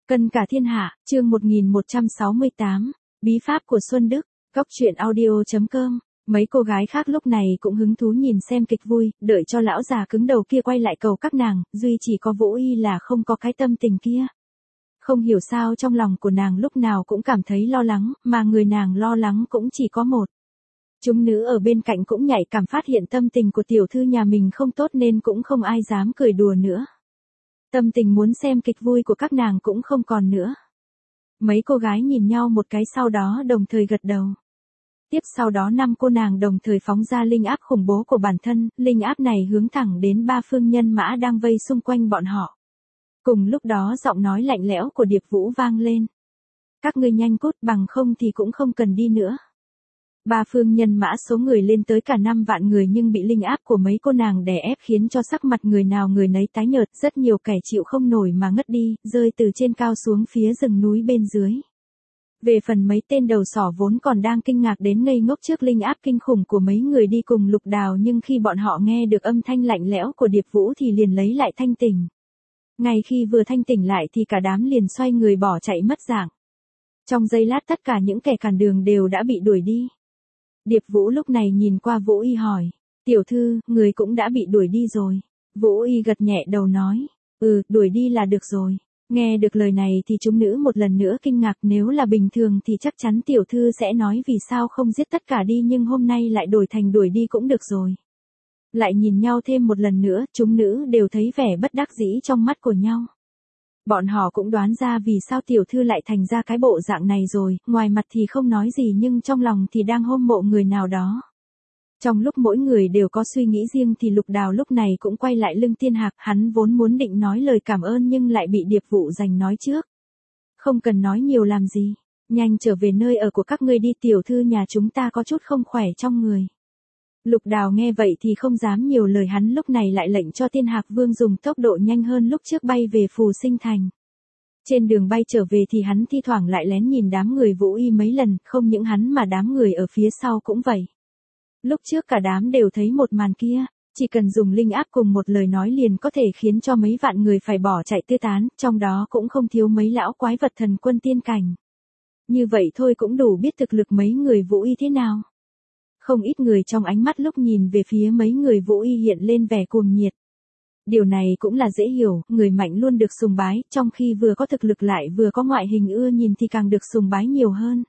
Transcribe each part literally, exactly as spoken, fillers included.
Cân cả thiên hạ, chương một nghìn một trăm sáu mươi tám, bí pháp của Xuân Đức, góc truyện audio chấm com. Mấy cô gái khác lúc này cũng hứng thú nhìn xem kịch vui, đợi cho lão già cứng đầu kia quay lại cầu các nàng, duy chỉ có Vũ Y là không có cái tâm tình kia. Không hiểu sao trong lòng của nàng lúc nào cũng cảm thấy lo lắng, mà người nàng lo lắng cũng chỉ có một. Chúng nữ ở bên cạnh cũng nhạy cảm phát hiện tâm tình của tiểu thư nhà mình không tốt nên cũng không ai dám cười đùa nữa. Tâm tình muốn xem kịch vui của các nàng cũng không còn nữa. Mấy cô gái nhìn nhau một cái sau đó đồng thời gật đầu. Tiếp sau đó năm cô nàng đồng thời phóng ra linh áp khủng bố của bản thân, linh áp này hướng thẳng đến ba phương nhân mã đang vây xung quanh bọn họ. Cùng lúc đó giọng nói lạnh lẽo của Điệp Vũ vang lên. Các ngươi nhanh cút, bằng không thì cũng không cần đi nữa. Ba phương nhân mã số người lên tới cả năm vạn người nhưng bị linh áp của mấy cô nàng đè ép khiến cho sắc mặt người nào người nấy tái nhợt, rất nhiều kẻ chịu không nổi mà ngất đi, rơi từ trên cao xuống phía rừng núi bên dưới. Về phần mấy tên đầu sỏ vốn còn đang kinh ngạc đến ngây ngốc trước linh áp kinh khủng của mấy người đi cùng Lục Đào, nhưng khi bọn họ nghe được âm thanh lạnh lẽo của Điệp Vũ thì liền lấy lại thanh tỉnh. Ngay khi vừa thanh tỉnh lại thì cả đám liền xoay người bỏ chạy mất dạng. Trong giây lát tất cả những kẻ cản đường đều đã bị đuổi đi. Điệp Vũ lúc này nhìn qua Vũ Y hỏi, tiểu thư, người cũng đã bị đuổi đi rồi. Vũ Y gật nhẹ đầu nói, ừ, đuổi đi là được rồi. Nghe được lời này thì chúng nữ một lần nữa kinh ngạc, nếu là bình thường thì chắc chắn tiểu thư sẽ nói vì sao không giết tất cả đi, nhưng hôm nay lại đổi thành đuổi đi cũng được rồi. Lại nhìn nhau thêm một lần nữa, chúng nữ đều thấy vẻ bất đắc dĩ trong mắt của nhau. Bọn họ cũng đoán ra vì sao tiểu thư lại thành ra cái bộ dạng này rồi, ngoài mặt thì không nói gì nhưng trong lòng thì đang hâm mộ người nào đó. Trong lúc mỗi người đều có suy nghĩ riêng thì Lục Đào lúc này cũng quay lại lưng Tiên Hạc, hắn vốn muốn định nói lời cảm ơn nhưng lại bị Điệp Vũ giành nói trước. Không cần nói nhiều làm gì, nhanh trở về nơi ở của các ngươi đi, tiểu thư nhà chúng ta có chút không khỏe trong người. Lục Đào nghe vậy thì không dám nhiều lời, hắn lúc này lại lệnh cho Tiên Hạc Vương dùng tốc độ nhanh hơn lúc trước bay về Phù Sinh Thành. Trên đường bay trở về thì hắn thi thoảng lại lén nhìn đám người Vũ Y mấy lần, không những hắn mà đám người ở phía sau cũng vậy. Lúc trước cả đám đều thấy một màn kia, chỉ cần dùng linh áp cùng một lời nói liền có thể khiến cho mấy vạn người phải bỏ chạy tứ tán, trong đó cũng không thiếu mấy lão quái vật thần quân tiên cảnh. Như vậy thôi cũng đủ biết thực lực mấy người Vũ Y thế nào. Không ít người trong ánh mắt lúc nhìn về phía mấy người Vũ Y hiện lên vẻ cuồng nhiệt. Điều này cũng là dễ hiểu, người mạnh luôn được sùng bái, trong khi vừa có thực lực lại vừa có ngoại hình ưa nhìn thì càng được sùng bái nhiều hơn.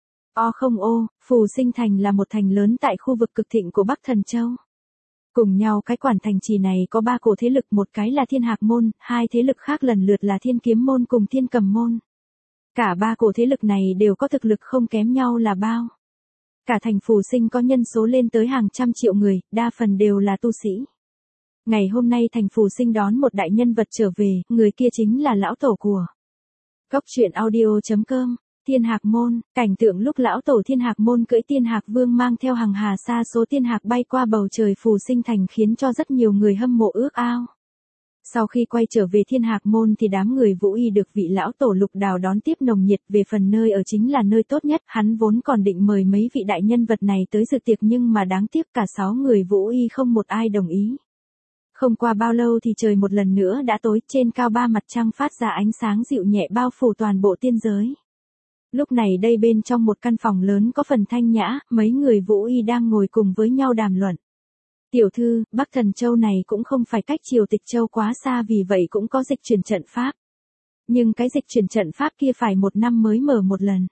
O không ô, Phù Sinh Thành là một thành lớn tại khu vực cực thịnh của Bắc Thần Châu. Cùng nhau cái quản thành trì này có ba cổ thế lực, một cái là Thiên Hạc Môn, hai thế lực khác lần lượt là Thiên Kiếm Môn cùng Thiên Cầm Môn. Cả ba cổ thế lực này đều có thực lực không kém nhau là bao. Cả thành Phù Sinh có nhân số lên tới hàng trăm triệu người, đa phần đều là tu sĩ. Ngày hôm nay thành Phù Sinh đón một đại nhân vật trở về, người kia chính là lão tổ của góc truyện audio chấm com. Thiên Hạc Môn, cảnh tượng lúc lão tổ Thiên Hạc Môn cưỡi Tiên Hạc Vương mang theo hàng hà sa số tiên hạc bay qua bầu trời Phù Sinh Thành khiến cho rất nhiều người hâm mộ ước ao. Sau khi quay trở về Thiên Hạc Môn thì đám người Vũ Y được vị lão tổ Lục Đào đón tiếp nồng nhiệt, về phần nơi ở chính là nơi tốt nhất, hắn vốn còn định mời mấy vị đại nhân vật này tới dự tiệc nhưng mà đáng tiếc cả sáu người Vũ Y không một ai đồng ý. Không qua bao lâu thì trời một lần nữa đã tối, trên cao ba mặt trăng phát ra ánh sáng dịu nhẹ bao phủ toàn bộ tiên giới. Lúc này đây bên trong một căn phòng lớn có phần thanh nhã, mấy người Vũ Y đang ngồi cùng với nhau đàm luận. Tiểu thư, Bắc Thần Châu này cũng không phải cách Triều Tịch Châu quá xa, vì vậy cũng có dịch chuyển trận pháp. Nhưng cái dịch chuyển trận pháp kia phải một năm mới mở một lần.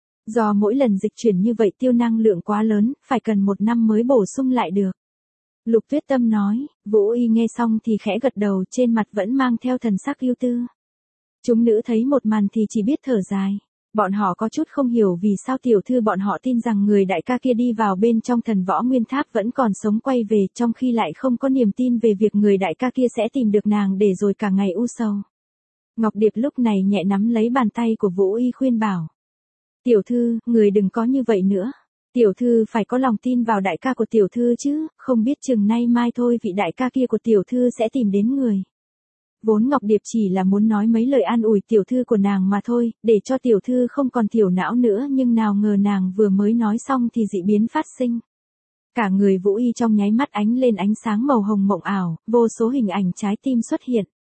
Do mỗi lần dịch chuyển như vậy tiêu năng lượng quá lớn, phải cần một năm mới bổ sung lại được. Lục Tuyết Tâm nói, Vũ Y nghe xong thì khẽ gật đầu, trên mặt vẫn mang theo thần sắc ưu tư. Chúng nữ thấy một màn thì chỉ biết thở dài. Bọn họ có chút không hiểu vì sao tiểu thư bọn họ tin rằng người đại ca kia đi vào bên trong Thần Võ Nguyên Tháp vẫn còn sống quay về, trong khi lại không có niềm tin về việc người đại ca kia sẽ tìm được nàng để rồi cả ngày u sầu. Ngọc Điệp lúc này nhẹ nắm lấy bàn tay của Vũ Y khuyên bảo. Tiểu thư, người đừng có như vậy nữa. Tiểu thư phải có lòng tin vào đại ca của tiểu thư chứ, không biết chừng nay mai thôi vị đại ca kia của tiểu thư sẽ tìm đến người. Vốn Ngọc Điệp chỉ là muốn nói mấy lời an ủi tiểu thư của nàng mà thôi, để cho tiểu thư không còn thiểu não nữa, nhưng nào ngờ nàng vừa mới nói xong thì dị biến phát sinh. Cả người Vũ Y trong nháy mắt ánh lên ánh sáng màu hồng mộng ảo, vô số hình ảnh trái tim xuất hiện.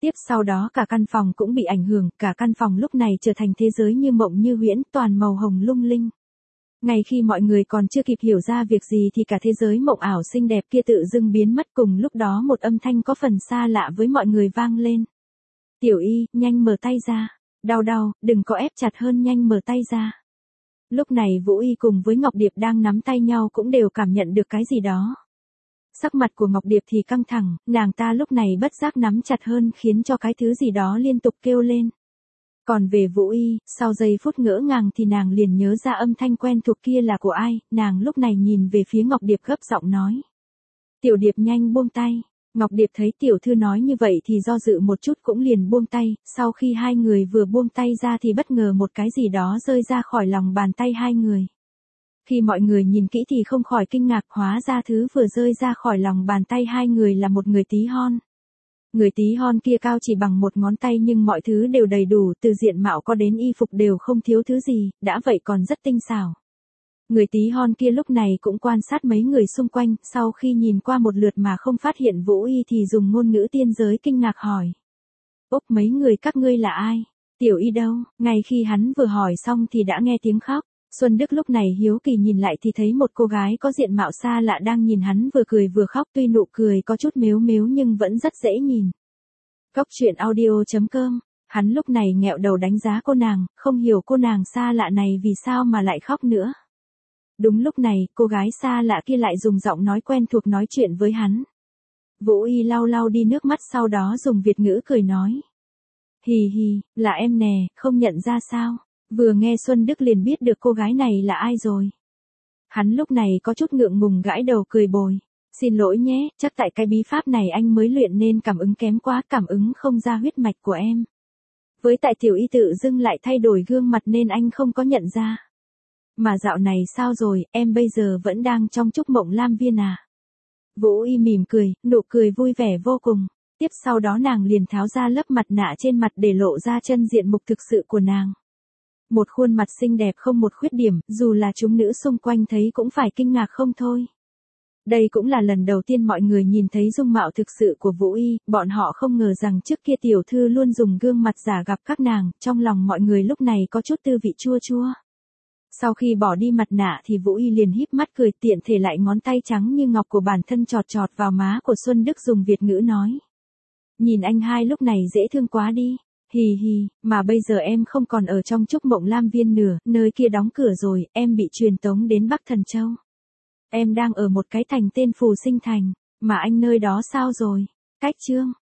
Tiếp sau đó cả căn phòng cũng bị ảnh hưởng, cả căn phòng lúc này trở thành thế giới như mộng như huyễn, toàn màu hồng lung linh. Ngay khi mọi người còn chưa kịp hiểu ra việc gì thì cả thế giới mộng ảo xinh đẹp kia tự dưng biến mất, cùng lúc đó một âm thanh có phần xa lạ với mọi người vang lên. Tiểu Y, nhanh mở tay ra. Đau đau, đừng có ép chặt hơn, nhanh mở tay ra. Lúc này Vũ Y cùng với Ngọc Điệp đang nắm tay nhau cũng đều cảm nhận được cái gì đó. Sắc mặt của Ngọc Điệp thì căng thẳng, nàng ta lúc này bất giác nắm chặt hơn khiến cho cái thứ gì đó liên tục kêu lên. Còn về Vũ Y, sau giây phút ngỡ ngàng thì nàng liền nhớ ra âm thanh quen thuộc kia là của ai, nàng lúc này nhìn về phía Ngọc Điệp gấp giọng nói. Tiểu Điệp nhanh buông tay. Ngọc Điệp thấy tiểu thư nói như vậy thì do dự một chút cũng liền buông tay, sau khi hai người vừa buông tay ra thì bất ngờ một cái gì đó rơi ra khỏi lòng bàn tay hai người. Khi mọi người nhìn kỹ thì không khỏi kinh ngạc, hóa ra thứ vừa rơi ra khỏi lòng bàn tay hai người là một người tí hon. Người tí hon kia cao chỉ bằng một ngón tay nhưng mọi thứ đều đầy đủ, từ diện mạo có đến y phục đều không thiếu thứ gì, đã vậy còn rất tinh xảo. Người tí hon kia lúc này cũng quan sát mấy người xung quanh, sau khi nhìn qua một lượt mà không phát hiện Vũ Y thì dùng ngôn ngữ tiên giới kinh ngạc hỏi. Úp, mấy người các ngươi là ai? Tiểu Y đâu? Ngay khi hắn vừa hỏi xong thì đã nghe tiếng khóc. Xuân Đức lúc này hiếu kỳ nhìn lại thì thấy một cô gái có diện mạo xa lạ đang nhìn hắn vừa cười vừa khóc, tuy nụ cười có chút mếu mếu nhưng vẫn rất dễ nhìn. Cốc truyện audio chấm com. Hắn lúc này nghẹo đầu đánh giá cô nàng, không hiểu cô nàng xa lạ này vì sao mà lại khóc nữa. Đúng lúc này, cô gái xa lạ kia lại dùng giọng nói quen thuộc nói chuyện với hắn. Vũ Y lau lau đi nước mắt, sau đó dùng Việt ngữ cười nói. Hì hì, là em nè, không nhận ra sao? Vừa nghe Xuân Đức liền biết được cô gái này là ai rồi. Hắn lúc này có chút ngượng ngùng gãi đầu cười bồi. Xin lỗi nhé, chắc tại cái bí pháp này anh mới luyện nên cảm ứng kém quá, cảm ứng không ra huyết mạch của em. Với tại Tiểu Y tự dưng lại thay đổi gương mặt nên anh không có nhận ra. Mà dạo này sao rồi, em bây giờ vẫn đang trong Trúc Mộng Lam Viên à? Vũ Y mỉm cười, nụ cười vui vẻ vô cùng. Tiếp sau đó nàng liền tháo ra lớp mặt nạ trên mặt để lộ ra chân diện mục thực sự của nàng. Một khuôn mặt xinh đẹp không một khuyết điểm, dù là chúng nữ xung quanh thấy cũng phải kinh ngạc không thôi. Đây cũng là lần đầu tiên mọi người nhìn thấy dung mạo thực sự của Vũ Y, bọn họ không ngờ rằng trước kia tiểu thư luôn dùng gương mặt giả gặp các nàng, trong lòng mọi người lúc này có chút tư vị chua chua. Sau khi bỏ đi mặt nạ thì Vũ Y liền híp mắt cười, tiện thể lại ngón tay trắng như ngọc của bản thân chọt chọt vào má của Xuân Đức dùng Việt ngữ nói. Nhìn anh hai lúc này dễ thương quá đi. Hì hì, mà bây giờ em không còn ở trong Trúc Mộng Lam Viên nữa, nơi kia đóng cửa rồi, em bị truyền tống đến Bắc Thần Châu. Em đang ở một cái thành tên Phù Sinh Thành, mà anh nơi đó sao rồi? Cách chương.